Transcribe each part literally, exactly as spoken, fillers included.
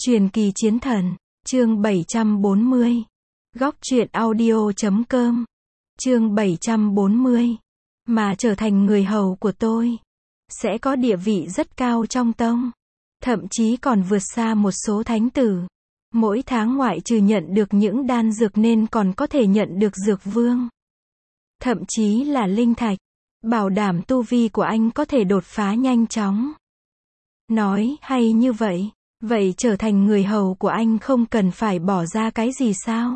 Truyền kỳ chiến thần, chương bảy trăm bốn mươi. Góc truyện audio chấm com. Chương bảy trăm bốn mươi. Mà trở thành người hầu của tôi, sẽ có địa vị rất cao trong tông. Thậm chí còn vượt xa một số thánh tử. Mỗi tháng ngoại trừ nhận được những đan dược nên còn có thể nhận được dược vương. Thậm chí là linh thạch. Bảo đảm tu vi của anh có thể đột phá nhanh chóng. Nói hay như vậy. Vậy trở thành người hầu của anh không cần phải bỏ ra cái gì sao?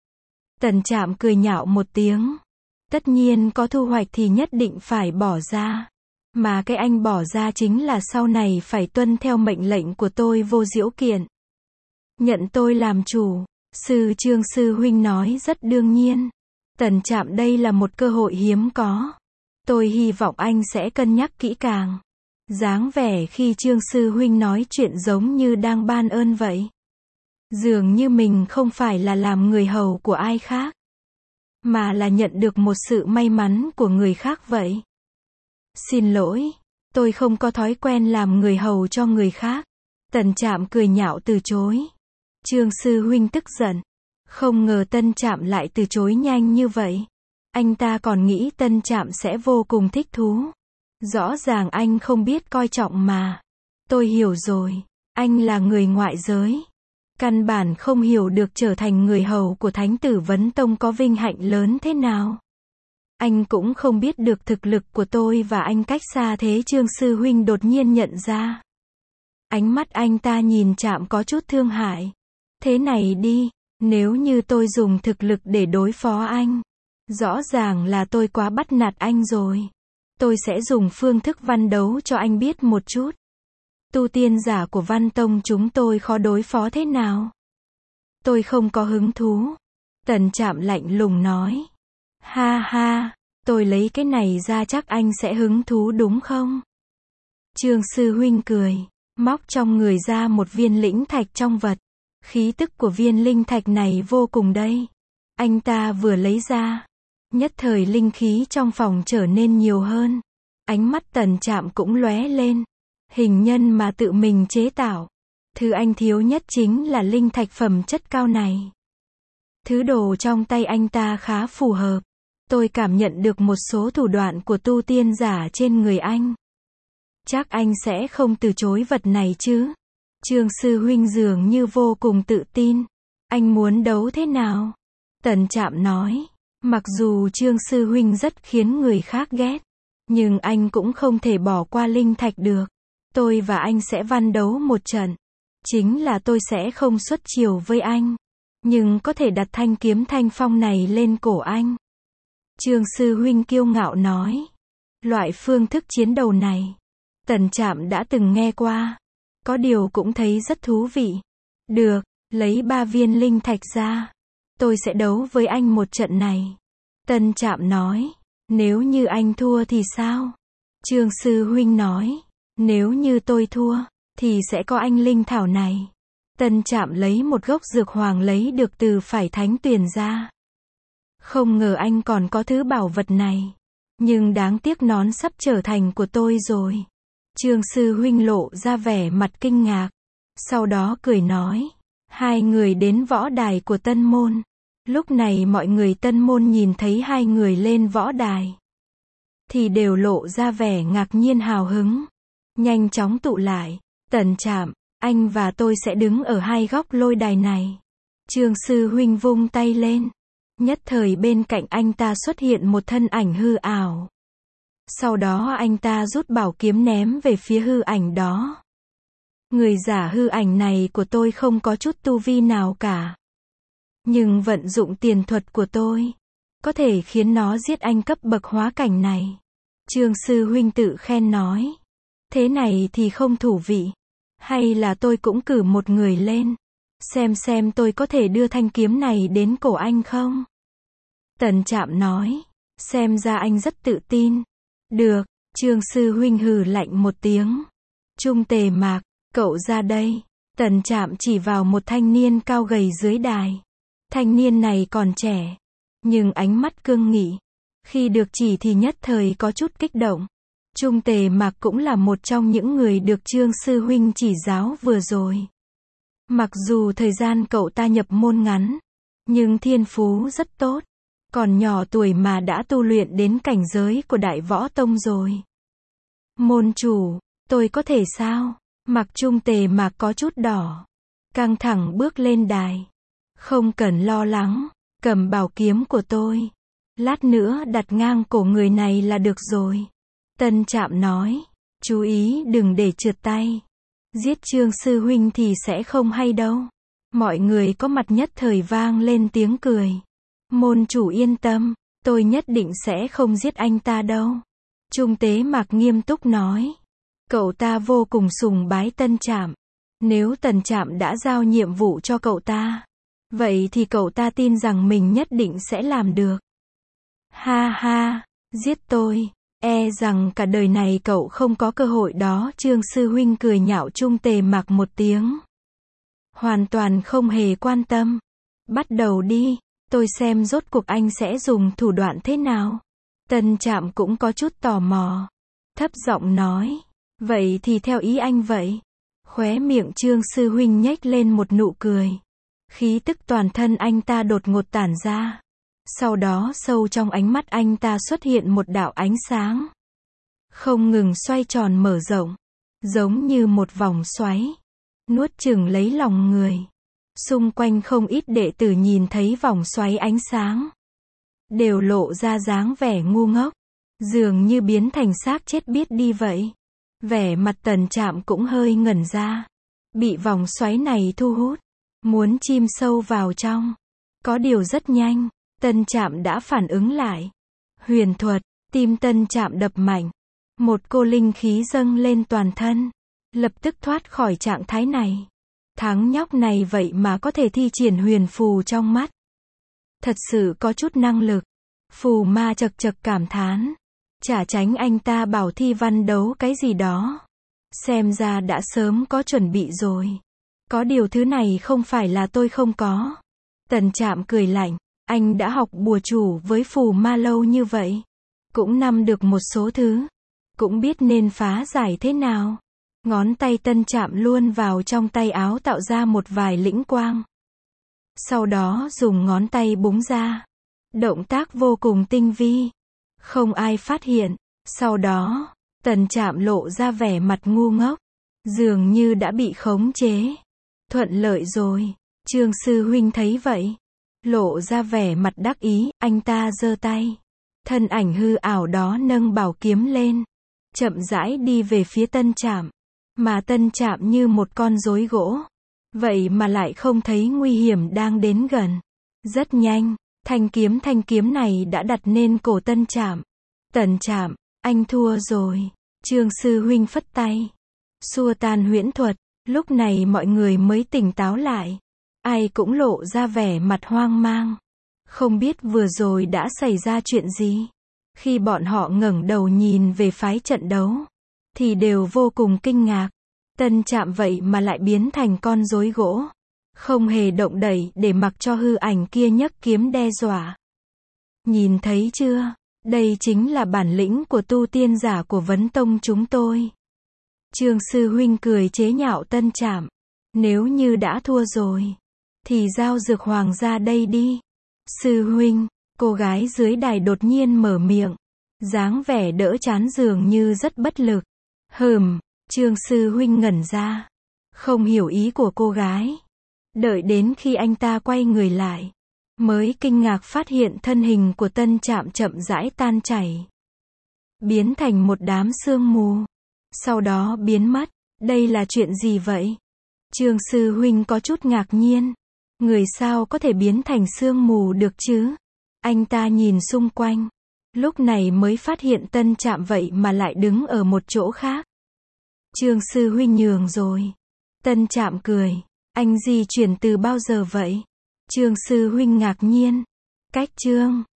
Tần Trạm cười nhạo một tiếng. Tất nhiên có thu hoạch thì nhất định phải bỏ ra. Mà cái anh bỏ ra chính là sau này phải tuân theo mệnh lệnh của tôi Vô Diễu Kiện. Nhận tôi làm chủ. Sư Trương sư huynh nói rất đương nhiên. Tần Trạm, đây là một cơ hội hiếm có. Tôi hy vọng anh sẽ cân nhắc kỹ càng. Dáng vẻ khi Trương sư huynh nói chuyện giống như đang ban ơn vậy. Dường như mình không phải là làm người hầu của ai khác, mà là nhận được một sự may mắn của người khác vậy. Xin lỗi, tôi không có thói quen làm người hầu cho người khác. Tần Trạm cười nhạo từ chối. Trương sư huynh tức giận. Không ngờ Tân Trạm lại từ chối nhanh như vậy. Anh ta còn nghĩ Tân Trạm sẽ vô cùng thích thú. Rõ ràng anh không biết coi trọng mà. Tôi hiểu rồi. Anh là người ngoại giới. Căn bản không hiểu được trở thành người hầu của Thánh tử Vấn Tông có vinh hạnh lớn thế nào. Anh cũng không biết được thực lực của tôi và anh cách xa thế. Trương sư huynh đột nhiên nhận ra. Ánh mắt anh ta nhìn Trạm có chút thương hại. Thế này đi, nếu như tôi dùng thực lực để đối phó anh, rõ ràng là tôi quá bắt nạt anh rồi. Tôi sẽ dùng phương thức văn đấu cho anh biết một chút. Tu tiên giả của Văn Tông chúng tôi khó đối phó thế nào? Tôi không có hứng thú. Tần Trạm lạnh lùng nói. Ha ha, tôi lấy cái này ra chắc anh sẽ hứng thú đúng không? Trương sư huynh cười, móc trong người ra một viên lĩnh thạch trong vật. Khí tức của viên linh thạch này vô cùng đây. Anh ta vừa lấy ra, nhất thời linh khí trong phòng trở nên nhiều hơn. Ánh mắt Tần Trạm cũng lóe lên. Hình nhân mà tự mình chế tạo. Thứ anh thiếu nhất chính là linh thạch phẩm chất cao này. Thứ đồ trong tay anh ta khá phù hợp. Tôi cảm nhận được một số thủ đoạn của tu tiên giả trên người anh. Chắc anh sẽ không từ chối vật này chứ? Trương sư huynh dường như vô cùng tự tin. Anh muốn đấu thế nào? Tần Trạm nói. Mặc dù Trương sư huynh rất khiến người khác ghét, nhưng anh cũng không thể bỏ qua linh thạch được. Tôi và anh sẽ văn đấu một trận. Chính là tôi sẽ không xuất chiều với anh, nhưng có thể đặt thanh kiếm thanh phong này lên cổ anh. Trương sư huynh kiêu ngạo nói. Loại phương thức chiến đấu này, Tần Trạm đã từng nghe qua. Có điều cũng thấy rất thú vị. Được, lấy ba viên linh thạch ra. Tôi sẽ đấu với anh một trận này. Tân Trạm nói. Nếu như anh thua thì sao? Trương sư huynh nói. Nếu như tôi thua, thì sẽ có anh linh thảo này. Tân Trạm lấy một gốc dược hoàng lấy được từ phải thánh tuyền ra. Không ngờ anh còn có thứ bảo vật này. Nhưng đáng tiếc nón sắp trở thành của tôi rồi. Trương sư huynh lộ ra vẻ mặt kinh ngạc. Sau đó cười nói. Hai người đến võ đài của Tân Môn. Lúc này mọi người Tân Môn nhìn thấy hai người lên võ đài, thì đều lộ ra vẻ ngạc nhiên hào hứng. Nhanh chóng tụ lại. Tần Trạm, anh và tôi sẽ đứng ở hai góc lôi đài này. Trương sư huynh vung tay lên. Nhất thời bên cạnh anh ta xuất hiện một thân ảnh hư ảo. Sau đó anh ta rút bảo kiếm ném về phía hư ảnh đó. Người giả hư ảnh này của tôi không có chút tu vi nào cả. Nhưng vận dụng tiền thuật của tôi, có thể khiến nó giết anh cấp bậc hóa cảnh này. Trương sư huynh tự khen nói. Thế này thì không thú vị. Hay là tôi cũng cử một người lên. Xem xem tôi có thể đưa thanh kiếm này đến cổ anh không? Tần Trạm nói. Xem ra anh rất tự tin. Được, Trương sư huynh hừ lạnh một tiếng. Trung Tề Mạc, cậu ra đây. Tần Trạm chỉ vào một thanh niên cao gầy dưới đài. Thanh niên này còn trẻ, nhưng ánh mắt cương nghị. Khi được chỉ thì nhất thời có chút kích động. Trung Tề Mạc cũng là một trong những người được Trương sư huynh chỉ giáo vừa rồi. Mặc dù thời gian cậu ta nhập môn ngắn, nhưng thiên phú rất tốt. Còn nhỏ tuổi mà đã tu luyện đến cảnh giới của Đại Võ Tông rồi. Môn chủ, tôi có thể sao? Mặc Trung Tề mà có chút đỏ. Căng thẳng bước lên đài. Không cần lo lắng, cầm bảo kiếm của tôi. Lát nữa đặt ngang cổ người này là được rồi. Tân Trạm nói, chú ý đừng để trượt tay. Giết Trương sư huynh thì sẽ không hay đâu. Mọi người có mặt nhất thời vang lên tiếng cười. Môn chủ yên tâm, tôi nhất định sẽ không giết anh ta đâu. Trung Tế Mạc nghiêm túc nói. Cậu ta vô cùng sùng bái Tân Trạm. Nếu Tân Trạm đã giao nhiệm vụ cho cậu ta, vậy thì cậu ta tin rằng mình nhất định sẽ làm được. Ha ha, giết tôi, e rằng cả đời này cậu không có cơ hội đó. Trương sư huynh cười nhạo Trung Tề Mạc một tiếng. Hoàn toàn không hề quan tâm. Bắt đầu đi, tôi xem rốt cuộc anh sẽ dùng thủ đoạn thế nào. Tân Trạm cũng có chút tò mò. Thấp giọng nói, vậy thì theo ý anh vậy. Khóe miệng Trương sư huynh nhếch lên một nụ cười. Khí tức toàn thân anh ta đột ngột tản ra. Sau đó sâu trong ánh mắt anh ta xuất hiện một đạo ánh sáng. Không ngừng xoay tròn mở rộng. Giống như một vòng xoáy. Nuốt chửng lấy lòng người. Xung quanh không ít đệ tử nhìn thấy vòng xoáy ánh sáng. Đều lộ ra dáng vẻ ngu ngốc. Dường như biến thành xác chết biết đi vậy. Vẻ mặt Tần Trạm cũng hơi ngẩn ra. Bị vòng xoáy này thu hút. Muốn chìm sâu vào trong. Có điều rất nhanh. Tân Trạm đã phản ứng lại. Huyền thuật, tim Tân Trạm đập mạnh. Một cô linh khí dâng lên toàn thân. Lập tức thoát khỏi trạng thái này. Thằng nhóc này vậy mà có thể thi triển huyền phù trong mắt. Thật sự có chút năng lực. Phù ma chật chật cảm thán. Chả tránh anh ta bảo thi văn đấu cái gì đó. Xem ra đã sớm có chuẩn bị rồi. Có điều thứ này không phải là tôi không có. Tần Trạm cười lạnh. Anh đã học bùa chủ với phù ma lâu như vậy. Cũng nắm được một số thứ. Cũng biết nên phá giải thế nào. Ngón tay Tân Trạm luôn vào trong tay áo tạo ra một vài lĩnh quang. Sau đó dùng ngón tay búng ra. Động tác vô cùng tinh vi. Không ai phát hiện. Sau đó, Tần Trạm lộ ra vẻ mặt ngu ngốc. Dường như đã bị khống chế. Thuận lợi rồi. Trương sư huynh thấy vậy. Lộ ra vẻ mặt đắc ý, anh ta giơ tay. Thân ảnh hư ảo đó nâng bảo kiếm lên. Chậm rãi đi về phía Tân Trạm. Mà Tân Trạm như một con rối gỗ. Vậy mà lại không thấy nguy hiểm đang đến gần. Rất nhanh, thanh kiếm thanh kiếm này đã đặt lên cổ Tân Trạm. Tần Trạm, anh thua rồi. Trương sư huynh phất tay. Xua tan huyễn thuật. Lúc này mọi người mới tỉnh táo lại. Ai cũng lộ ra vẻ mặt hoang mang. Không biết vừa rồi đã xảy ra chuyện gì. Khi bọn họ ngẩng đầu nhìn về phái trận đấu, thì đều vô cùng kinh ngạc. Tân Trạm vậy mà lại biến thành con rối gỗ. Không hề động đậy để mặc cho hư ảnh kia nhấc kiếm đe dọa. Nhìn thấy chưa? Đây chính là bản lĩnh của tu tiên giả của Vấn Tông chúng tôi. Trương sư huynh cười chế nhạo Tân Trạm. Nếu như đã thua rồi, thì giao dược hoàng ra đây đi. Sư huynh, cô gái dưới đài đột nhiên mở miệng. Dáng vẻ đỡ chán dường như rất bất lực. Hừm, Trương sư huynh ngẩn ra. Không hiểu ý của cô gái. Đợi đến khi anh ta quay người lại, mới kinh ngạc phát hiện thân hình của Tân Trạm chậm rãi tan chảy. Biến thành một đám sương mù. Sau đó biến mất. Đây là chuyện gì vậy? Trương sư huynh có chút ngạc nhiên. Người sao có thể biến thành sương mù được chứ? Anh ta nhìn xung quanh. Lúc này mới phát hiện Tân Trạm vậy mà lại đứng ở một chỗ khác. Trương sư huynh nhường rồi. Tân Trạm cười. Anh di chuyển từ bao giờ vậy? Trương sư huynh ngạc nhiên. Cách Trương.